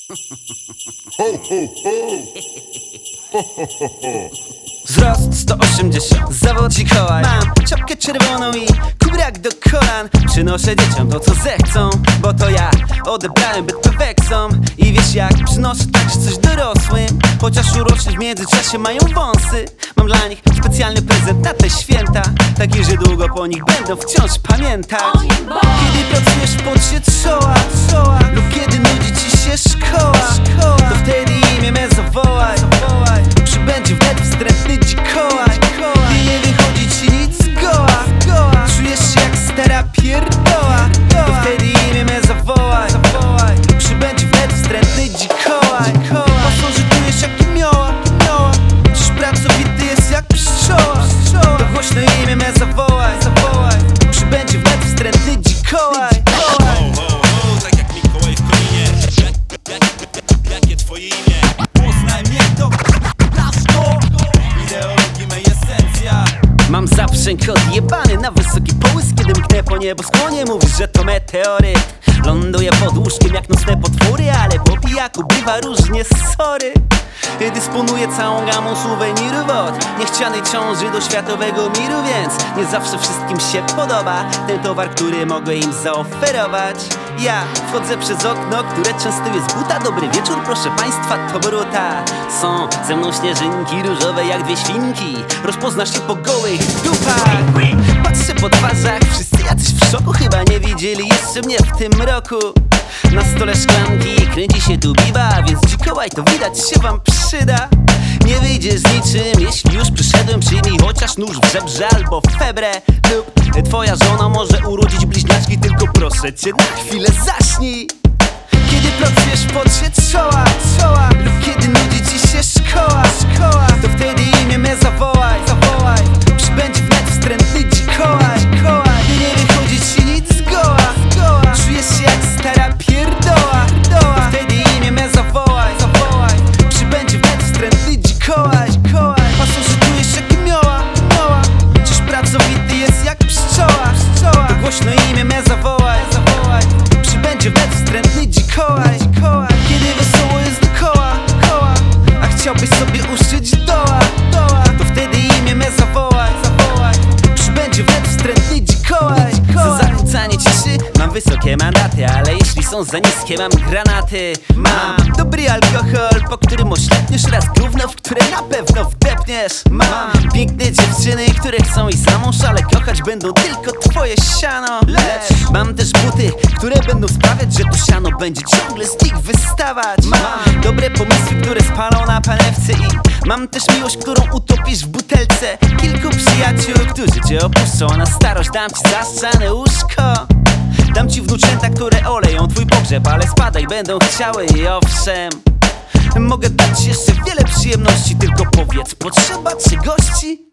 Ho, ho, ho. Wzrost 180, zawód Mikołaj. Mam czapkę czerwoną i kubrak do kolan. Przynoszę dzieciom to co zechcą, bo to ja odebrałem byt peweksom. I wiesz jak, przynoszę także coś dorosłym. Chociaż urośli w międzyczasie mają wąsy. Mam dla nich specjalny prezent na te święta, taki, że długo po nich będą wciąż pamiętać. Kiedy pracujesz w pocie czoła lub kiedy nudzi ci się szkoła, to wtedy imię me zawołaj. Przybędzie wnet wstrętny dzikołaj. I nie wychodzi ci nic z goła. Czujesz się jak stara pierdoła, to wtedy imię me zawołaj. Przybędzie wnet wstrętny dzikołaj. Pasożytujesz jak imioła. Czyż pracowity jest jak pszczoła, to głośno imię me zawołaj. Przybędzie wnet wstrętny dzikołaj. Tak jak Mikołaj w Koninie. Jakie twoje imię? Poznaj mnie to blaszko. Ideologii mej esencja. Mam zaprzęg odjebany na wysoki połysk. Kiedy mknę po nieboskłonie, mówisz, że to meteoryt. Ląduję pod łóżkiem jak nocne potwory, ale po pijaku bywa różnie, sorry. Dysponuję całą gamą suwenirów od niechcianej ciąży do światowego miru, więc nie zawsze wszystkim się podoba ten towar, który mogę im zaoferować. Ja wchodzę przez okno, które często jest buta. Dobry wieczór, proszę państwa, to Bruta. Są ze mną śnieżynki różowe jak dwie świnki. Rozpoznasz się po gołych dupach. Patrzę po twarzach, wszyscy jacyś w szoku. Chyba nie widzieli jeszcze mnie w tym roku. Na stole szklanki, kręci się tu biba, więc dzikołaj to widać się wam przyda. Nie wyjdziesz z niczym, jeśli już przyszedłem. Przyjmij chociaż nóż w żebrze albo febrę. Lub twoja żona może urodzić bliźniaczki. Tylko proszę cię, na chwilę zaśnij. Kiedy pracujesz w pocie czoła lub kiedy nudzi ci się szkoła, to wtedy imię me zawołaj. Przybędzie wnet wstrętny dzikołaj. Gdy nie wychodzi ci nic z goła, czujesz się jak stara pierdoła, to wtedy imię me zawołaj. Przybędzie wnet wstrętny dzikołaj. Pasożytujesz jak imioła. Czyż pracowity jest jak pszczoła, to głośno imię me zawołaj. Przybędzie wnet wstrętny dzikołaj. Kiedy wesoło jest dookoła, a chciałbyś sobie uszyć doła, to wtedy imię me zawołaj. Przybędzie wnet wstrętny dzikołaj. Za zakłócanie ciszy mam wysokie mandaty, ale jeśli są za niskie, mam granaty. Mam dobry alkohol, po którym oślepniesz, raz gówno, w które na pewno wdepniesz. Mam piękne dziewczyny, które chcą iść za mąż, ale kochać będą tylko twoje siano. Lecz mam też buty, które będą sprawiać, że to siano będzie ciągle z nich wystawać. Mam dobre pomysły, które spalą na panewce. I mam też miłość, którą utopisz w butelce. Kilku przyjaciół, którzy cię opuszczą, a na starość dam ci zastrzane łóżko. Dam ci wnuczęta, które oleją twój pogrzeb, ale spadaj będą chciały i owszem. Mogę dać ci jeszcze wiele przyjemności, tylko powiedz, potrzeba ci gości?